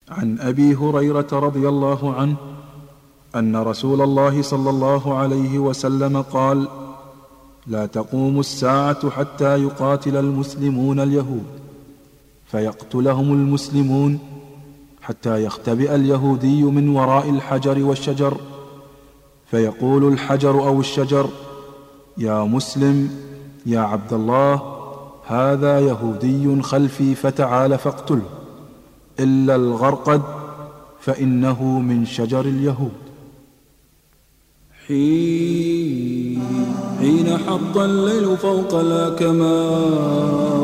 عن أبي هريرة رضي الله عنه أن رسول الله صلى الله عليه وسلم قال: لا تقوم الساعة حتى يقاتل المسلمون اليهود فيقتلهم المسلمون، حتى يختبئ اليهودي من وراء الحجر والشجر، فيقول الحجر أو الشجر: يا مسلم يا عبد الله، هذا يهودي خلفي فتعال فاقتله، إلا الغرقد فإنه من شجر اليهود. حين حط الليل فوق الأكمام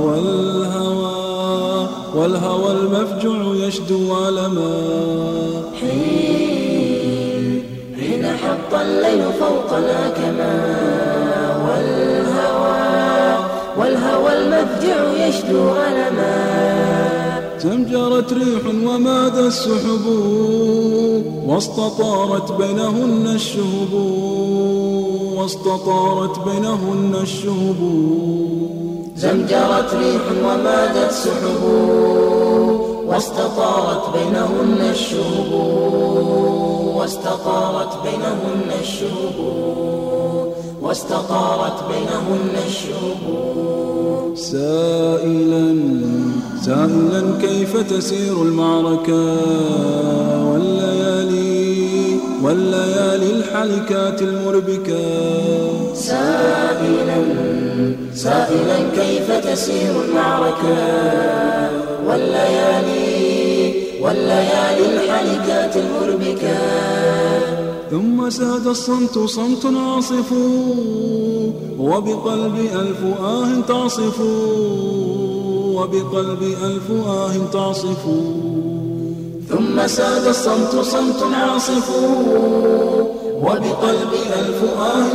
والهوى المفجوع يشدو علما. حين حط الليل فوق الأكمام والهوى المفجوع يشدو علما. زمجرت ريح وماد السحب واستطارت بينهن الشهب زمجرت ريح ومادت سحب واستطارت بينهن الشهب سائلا كيف تسير المعركة والليالي الحالكات المربكة. سائلا كيف تسير المعركة والليالي الحالكات المربكة. ثم ساد الصمت صمت عاصف وبقلب ألف آه تعصف ثم ساد الصمت صمت عاصف وبقلب ألف آه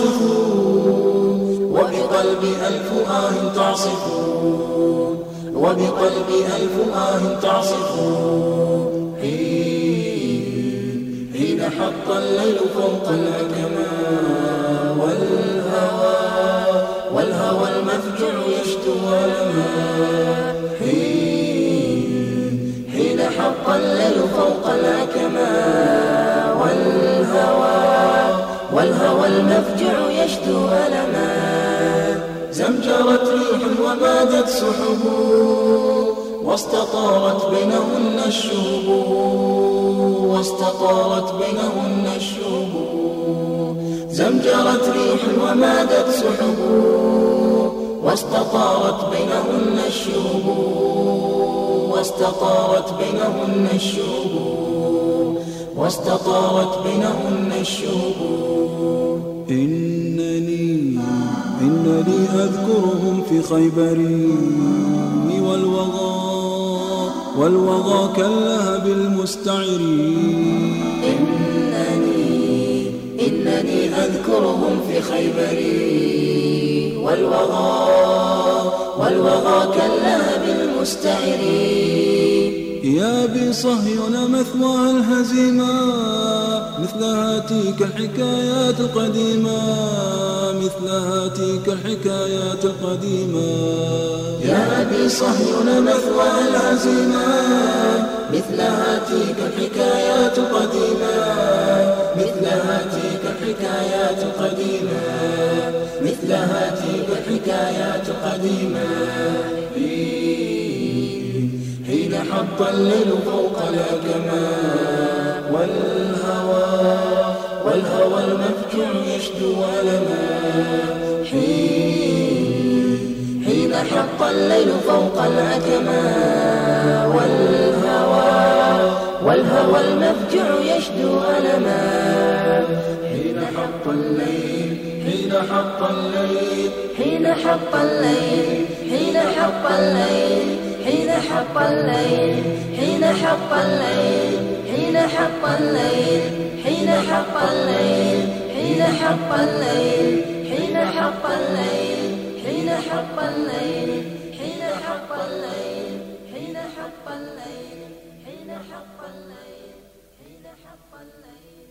تعصف. حين حط الليل فوق الأكمام والهوى المفجوع يشدو علما. حين حط الليل فوق الأكمام والهوى المفجوع يشدو علما. زمجرت ريح ومادت سحب واستطارت بينهن الشهب زمجرت ريح ومادت سحب واستطارت بينهن الشهب. إنني أذكرهم في خيبر والوغى كاللهب المستعر. إنني أذكرهم في خيبر والوغى كاللهب المستعر. يا بصهيون مثواها الهزيمة مثل هاتيك الحكايات القديمة. يا بصهيون مثواها الهزيمة مثل هاتيك الحكايات القديمة. حين حط الليل فوق الأكمام والهوى المفجوع يشدو علما. حين حط الليل فوق الأكمام والهوى المفجوع يشدو علما. حين حط الليل حين حق الليل